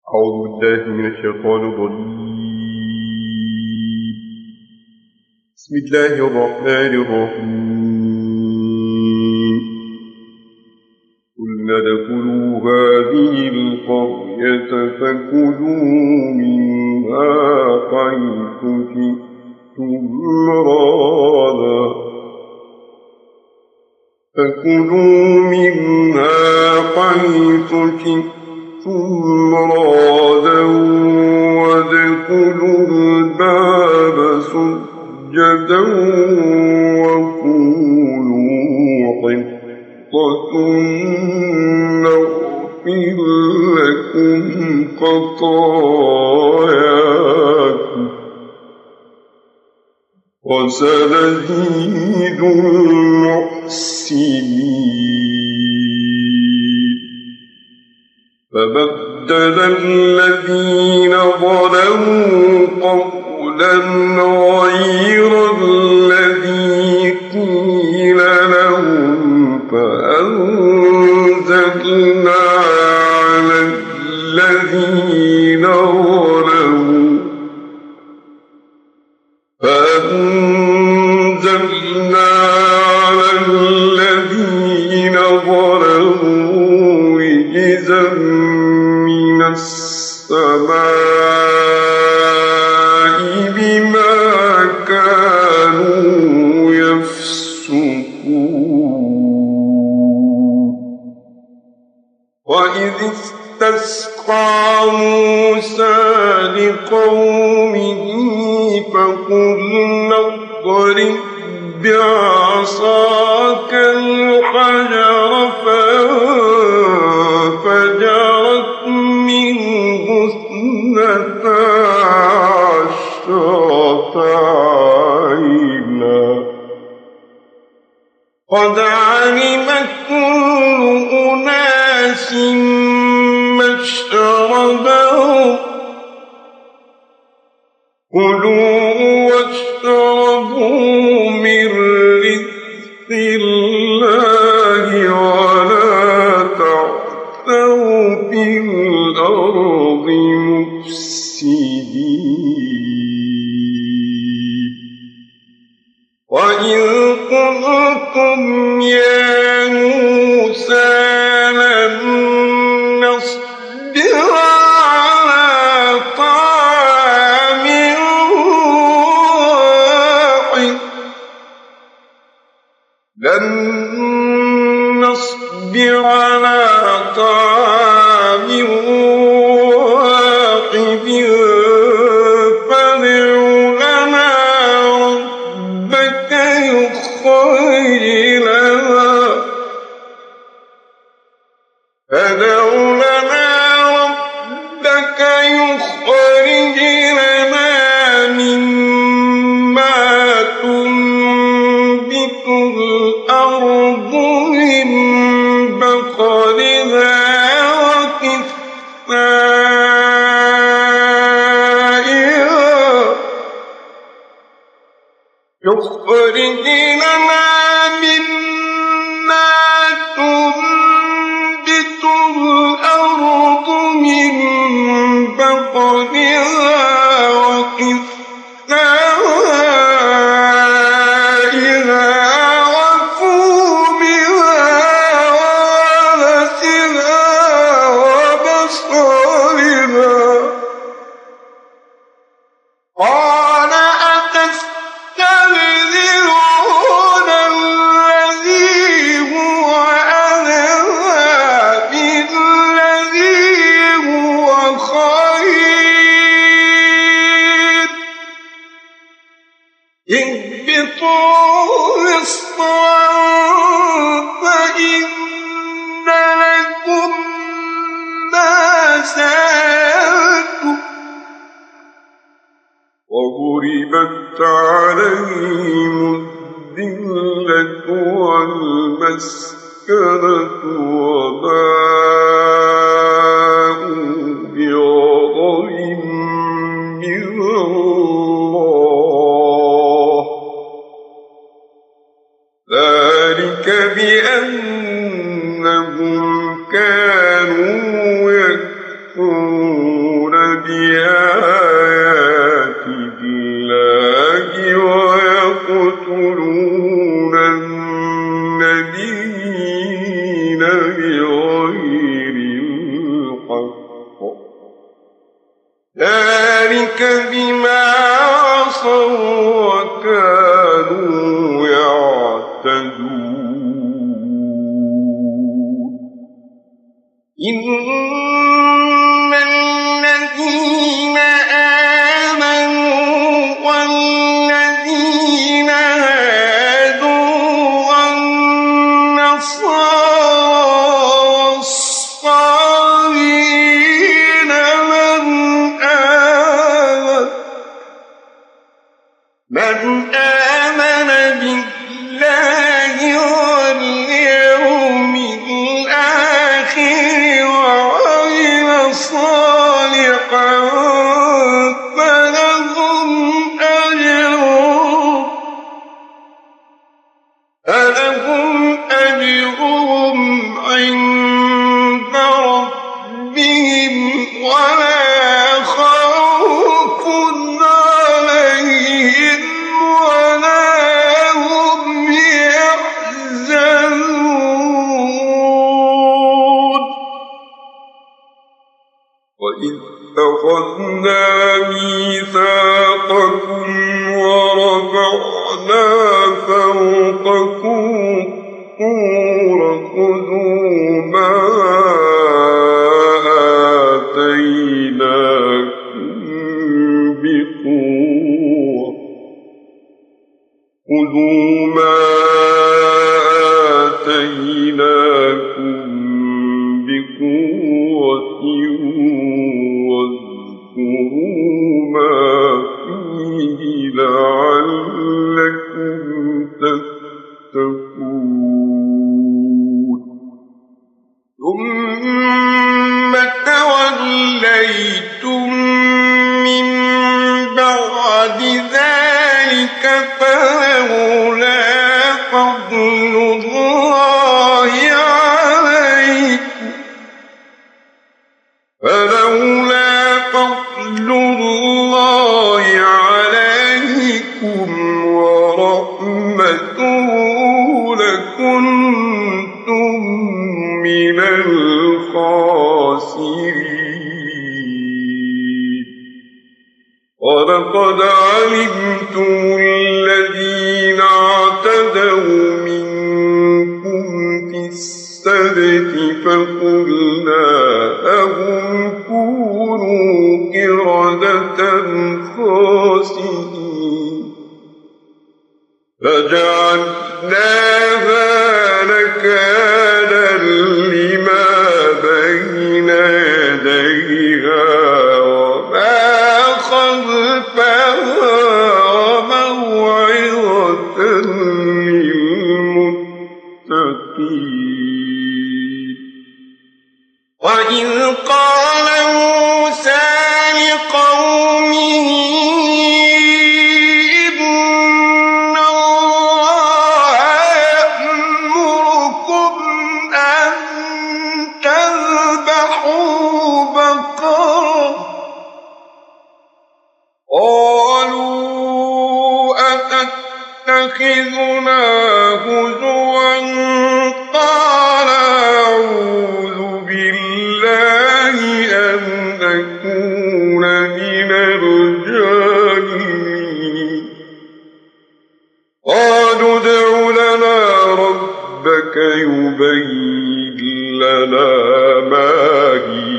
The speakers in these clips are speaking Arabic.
أعوذ بالله من الشيطان الرجيم. بسم الله الرحمن الرحيم. قلنا ادخلوا هذه القرية فكلوا منها حيث شئتم رغدا وادخلوا الباب سجدا وقولوا حطة نغفر لكم خطاياكم وسنزيد المحسنين. فبدل الذين ظلموا قولا غير الذي قيل لهم فأنزلنا على الذين ظلموا رجزا من السماء بما كانوا يفسقون. وإذ استسقى موسى لقومه فقلنا اضرب بعصاك الحجر فانفجرت منه 12 عينا قد علم كل أناس مشربهم كلوا واشربوا من رزق الله ولا تعثوا في الأرض مفسدين. وإذ قلتم يا موسى لن نصبر على طعام واحد فادع لنا ربك يخرج لنا مما تنبت الأرض من بقلها وقثائها وفومها وعدسها وبصلها. قال أتستبدلون الذي هو أدنى بالذي هو خير اهبطوا مصرا فإن لكم ما سألتم وضربت عليهم الذلة والمسكنة وباءوا بغضب من الله ذلك بأنهم كانوا يكفرون بآيات الله ويقتلون النبيين بغير الحق ذلك بما عصوا وكانوا يعتدون إن الذين آمنوا والذين هادوا والنصارى والصابئين من آمن بالله واليوم الآخر وعمل صالحا فلهم أجرهم عند ربهم ولا خوف عليهم ولا هم يحزنون وإذ أخذنا ميثاقكم ورفعنا فوقكم الطور خذوا ما آتيناكم بقوة واذكروا ما فيه لعلكم تتقون ثم توليتم من بعد ذلك فلولا فضل الله عليكم ورحمته لكنتم من الخاسرين ولقد علمتم الذين اعتدوا منكم في السبت فقلنا لهم كونوا قردة خاسئين فجعلناها نكالا لما بين يديها وما خلفها وموعظة للمتقين وإذ قال موسى لقومه إن الله يأمركم أن تذبحوا بقرة قالوا أتتخذنا هزوا قال أعوذ بالله أن أكون من الجاهلين قالوا ادع لنا ربك يبين لنا ما هي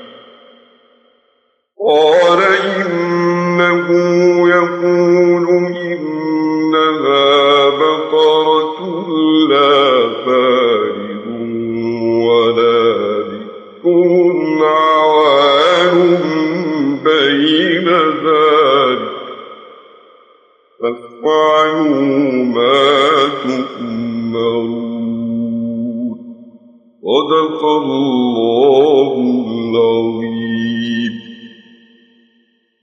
قال إنه يقول إنها بقرة لا فارغ ولا بكر عوان بين ذلك فافعلوا ما تؤمرون صدق الله العظيم.